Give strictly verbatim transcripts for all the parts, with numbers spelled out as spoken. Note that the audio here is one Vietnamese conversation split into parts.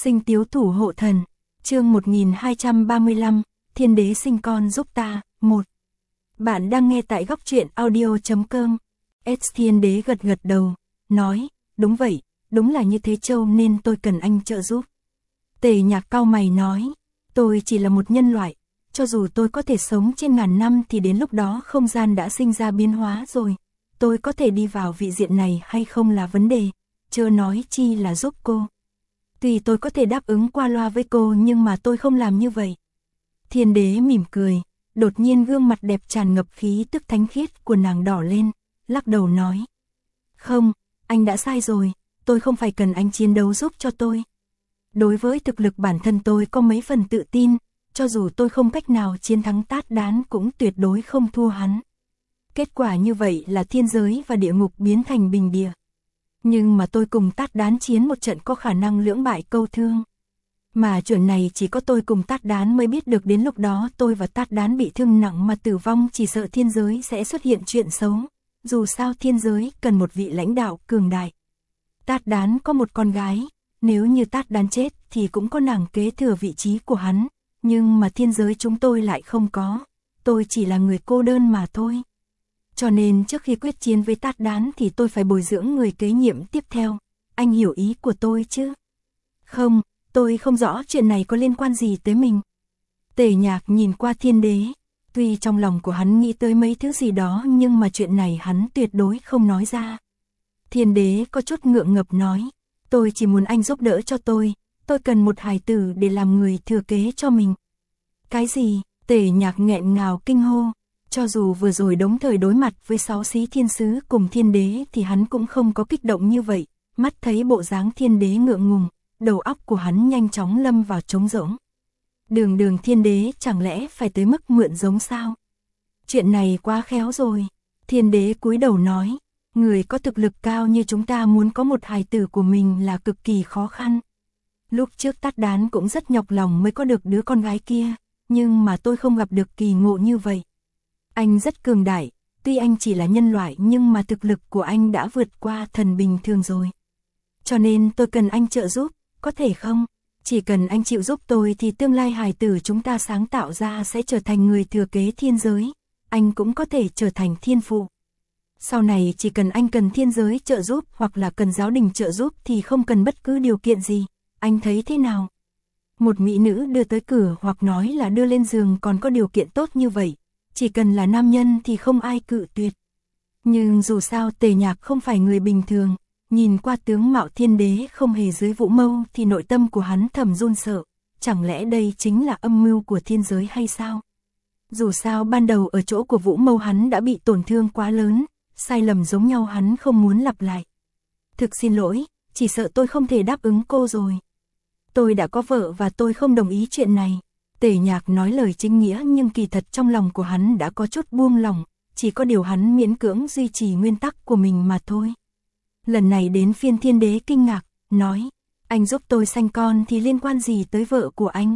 Sinh tiếu thủ hộ thần, chương một nghìn hai trăm ba mươi lăm, Thiên đế sinh con giúp ta, một. Bạn đang nghe tại góc truyện audio chấm com. S Thiên đế gật gật đầu, nói, đúng vậy, đúng là như thế Châu nên tôi cần anh trợ giúp. Tề Nhạc cau mày nói, tôi chỉ là một nhân loại, cho dù tôi có thể sống trên ngàn năm thì đến lúc đó không gian đã sinh ra biến hóa rồi. Tôi có thể đi vào vị diện này hay không là vấn đề, chớ nói chi là giúp cô. Tuy tôi có thể đáp ứng qua loa với cô nhưng mà tôi không làm như vậy. Thiên đế mỉm cười, đột nhiên gương mặt đẹp tràn ngập khí tức thánh khiết của nàng đỏ lên, lắc đầu nói. Không, anh đã sai rồi, tôi không phải cần anh chiến đấu giúp cho tôi. Đối với thực lực bản thân tôi có mấy phần tự tin, cho dù tôi không cách nào chiến thắng Tát Đán cũng tuyệt đối không thua hắn. Kết quả như vậy là thiên giới và địa ngục biến thành bình địa. Nhưng mà tôi cùng Tát Đán chiến một trận có khả năng lưỡng bại câu thương. Mà chuyện này chỉ có tôi cùng Tát Đán mới biết được, đến lúc đó tôi và Tát Đán bị thương nặng mà tử vong chỉ sợ thiên giới sẽ xuất hiện chuyện xấu. Dù sao thiên giới cần một vị lãnh đạo cường đại. Tát Đán có một con gái, nếu như Tát Đán chết thì cũng có nàng kế thừa vị trí của hắn. Nhưng mà thiên giới chúng tôi lại không có, tôi chỉ là người cô đơn mà thôi. Cho nên trước khi quyết chiến với Tát Đán thì tôi phải bồi dưỡng người kế nhiệm tiếp theo. Anh hiểu ý của tôi chứ? Không, tôi không rõ chuyện này có liên quan gì tới mình. Tề Nhạc nhìn qua thiên đế, tuy trong lòng của hắn nghĩ tới mấy thứ gì đó nhưng mà chuyện này hắn tuyệt đối không nói ra. Thiên đế có chút ngượng ngập nói, tôi chỉ muốn anh giúp đỡ cho tôi, tôi cần một hài tử để làm người thừa kế cho mình. Cái gì? Tề Nhạc nghẹn ngào kinh hô. Cho dù vừa rồi đống thời đối mặt với sáu xí thiên sứ cùng thiên đế thì hắn cũng không có kích động như vậy, mắt thấy bộ dáng thiên đế ngượng ngùng, đầu óc của hắn nhanh chóng lâm vào trống rỗng. Đường đường thiên đế chẳng lẽ phải tới mức mượn giống sao? Chuyện này quá khéo rồi. Thiên đế cúi đầu nói, người có thực lực cao như chúng ta muốn có một hài tử của mình là cực kỳ khó khăn. Lúc trước Tát Đán cũng rất nhọc lòng mới có được đứa con gái kia, nhưng mà tôi không gặp được kỳ ngộ như vậy. Anh rất cường đại, tuy anh chỉ là nhân loại nhưng mà thực lực của anh đã vượt qua thần bình thường rồi. Cho nên tôi cần anh trợ giúp, có thể không? Chỉ cần anh chịu giúp tôi thì tương lai hài tử chúng ta sáng tạo ra sẽ trở thành người thừa kế thiên giới, anh cũng có thể trở thành thiên phụ. Sau này chỉ cần anh cần thiên giới trợ giúp hoặc là cần giáo đình trợ giúp thì không cần bất cứ điều kiện gì, anh thấy thế nào? Một mỹ nữ đưa tới cửa hoặc nói là đưa lên giường còn có điều kiện tốt như vậy. Chỉ cần là nam nhân thì không ai cự tuyệt. Nhưng dù sao Tề Nhạc không phải người bình thường, nhìn qua tướng mạo thiên đế không hề dưới vũ mâu thì nội tâm của hắn thầm run sợ, chẳng lẽ đây chính là âm mưu của thiên giới hay sao? Dù sao ban đầu ở chỗ của vũ mâu hắn đã bị tổn thương quá lớn, sai lầm giống nhau hắn không muốn lặp lại. Thực xin lỗi, chỉ sợ tôi không thể đáp ứng cô rồi. Tôi đã có vợ và tôi không đồng ý chuyện này. Tề Nhạc nói lời chính nghĩa nhưng kỳ thật trong lòng của hắn đã có chút buông lỏng, chỉ có điều hắn miễn cưỡng duy trì nguyên tắc của mình mà thôi. Lần này đến phiên thiên đế kinh ngạc, nói, anh giúp tôi sanh con thì liên quan gì tới vợ của anh?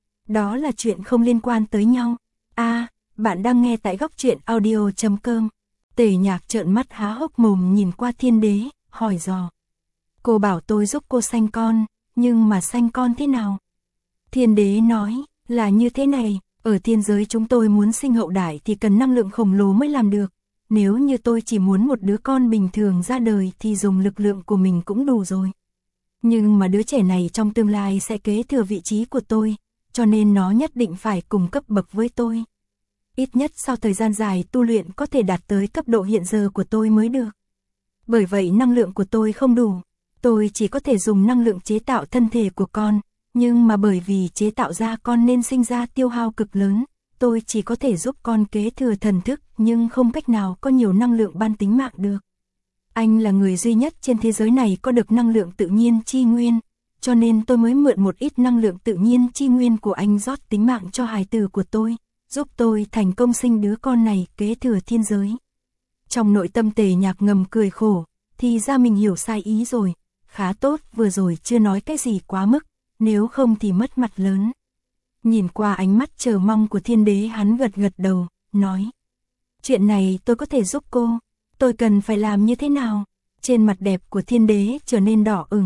Đó là chuyện không liên quan tới nhau. À, bạn đang nghe tại góc truyện audio chấm com. Tề Nhạc trợn mắt há hốc mồm nhìn qua thiên đế, hỏi dò. Cô bảo tôi giúp cô sanh con, nhưng mà sanh con thế nào? Thiên đế nói, là như thế này, ở thiên giới chúng tôi muốn sinh hậu đại thì cần năng lượng khổng lồ mới làm được. Nếu như tôi chỉ muốn một đứa con bình thường ra đời thì dùng lực lượng của mình cũng đủ rồi. Nhưng mà đứa trẻ này trong tương lai sẽ kế thừa vị trí của tôi, cho nên nó nhất định phải cùng cấp bậc với tôi. Ít nhất sau thời gian dài tu luyện có thể đạt tới cấp độ hiện giờ của tôi mới được. Bởi vậy năng lượng của tôi không đủ, tôi chỉ có thể dùng năng lượng chế tạo thân thể của con. Nhưng mà bởi vì chế tạo ra con nên sinh ra tiêu hao cực lớn, tôi chỉ có thể giúp con kế thừa thần thức nhưng không cách nào có nhiều năng lượng ban tính mạng được. Anh là người duy nhất trên thế giới này có được năng lượng tự nhiên chi nguyên, cho nên tôi mới mượn một ít năng lượng tự nhiên chi nguyên của anh rót tính mạng cho hài tử của tôi, giúp tôi thành công sinh đứa con này kế thừa thiên giới. Trong nội tâm Tề Nhạc ngầm cười khổ, thì ra mình hiểu sai ý rồi, khá tốt vừa rồi chưa nói cái gì quá mức. Nếu không thì mất mặt lớn. Nhìn qua ánh mắt chờ mong của thiên đế hắn gật gật đầu, nói. Chuyện này tôi có thể giúp cô, tôi cần phải làm như thế nào? Trên mặt đẹp của thiên đế trở nên đỏ ửng.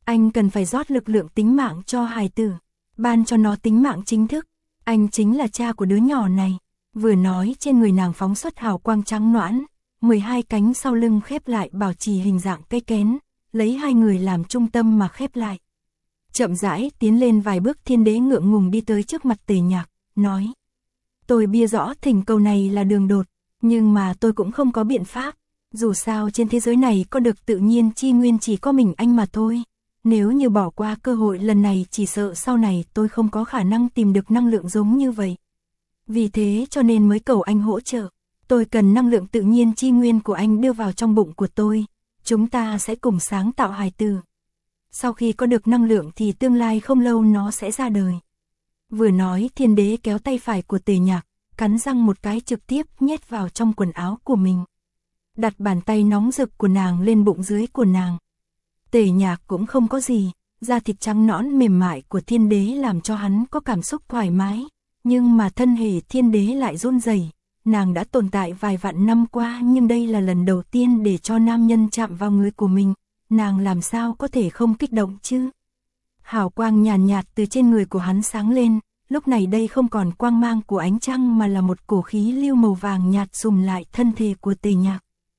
Anh cần phải rót lực lượng tính mạng cho hài tử, ban cho nó tính mạng chính thức. Anh chính là cha của đứa nhỏ này. Vừa nói trên người nàng phóng xuất hào quang trắng noãn, mười hai cánh sau lưng khép lại bảo trì hình dạng cây kén, lấy hai người làm trung tâm mà khép lại. Chậm rãi tiến lên vài bước, Thiên Đế ngượng ngùng đi tới trước mặt Tề Nhạc, nói. Tôi biết rõ thỉnh cầu này là đường đột, nhưng mà tôi cũng không có biện pháp. Dù sao trên thế giới này có được tự nhiên chi nguyên chỉ có mình anh mà thôi. Nếu như bỏ qua cơ hội lần này chỉ sợ sau này tôi không có khả năng tìm được năng lượng giống như vậy. Vì thế cho nên mới cầu anh hỗ trợ. Tôi cần năng lượng tự nhiên chi nguyên của anh đưa vào trong bụng của tôi. Chúng ta sẽ cùng sáng tạo hài tử. Sau khi có được năng lượng thì tương lai không lâu nó sẽ ra đời. Vừa nói, Thiên Đế kéo tay phải của Tề Nhạc, cắn răng một cái trực tiếp nhét vào trong quần áo của mình. Đặt bàn tay nóng rực của nàng lên bụng dưới của nàng. Tề Nhạc cũng không có gì, da thịt trắng nõn mềm mại của Thiên Đế làm cho hắn có cảm xúc thoải mái. Nhưng mà thân thể Thiên Đế lại run rẩy. Nàng đã tồn tại vài vạn năm qua nhưng đây là lần đầu tiên để cho nam nhân chạm vào người của mình. Nàng làm sao có thể không kích động chứ? Hào quang nhàn nhạt, nhạt từ trên người của hắn sáng lên, lúc này đây không còn quang mang của ánh trăng mà là một cổ khí lưu màu vàng nhạt xùm lại thân thể của Tề Nhạc.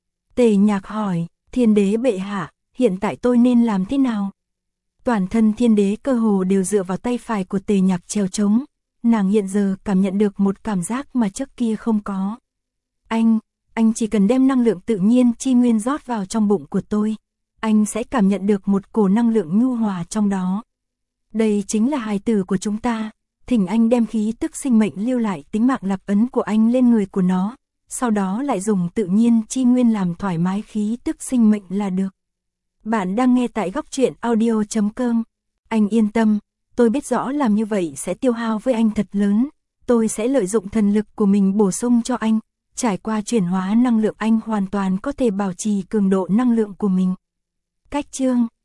Tề Nhạc hỏi, Thiên Đế bệ hạ, hiện tại tôi nên làm thế nào? Toàn thân Thiên Đế cơ hồ đều dựa vào tay phải của Tề Nhạc trèo trống, nàng hiện giờ cảm nhận được một cảm giác mà trước kia không có. Anh, anh chỉ cần đem năng lượng tự nhiên chi nguyên rót vào trong bụng của tôi, anh sẽ cảm nhận được một cổ năng lượng nhu hòa trong đó. Đây chính là hài tử của chúng ta, thỉnh anh đem khí tức sinh mệnh lưu lại tính mạng lạc ấn của anh lên người của nó, sau đó lại dùng tự nhiên chi nguyên làm thoải mái khí tức sinh mệnh là được. Bạn đang nghe tại góc truyện audio chấm com. Anh yên tâm, tôi biết rõ làm như vậy sẽ tiêu hao với anh thật lớn, tôi sẽ lợi dụng thần lực của mình bổ sung cho anh, trải qua chuyển hóa năng lượng anh hoàn toàn có thể bảo trì cường độ năng lượng của mình. Cách chương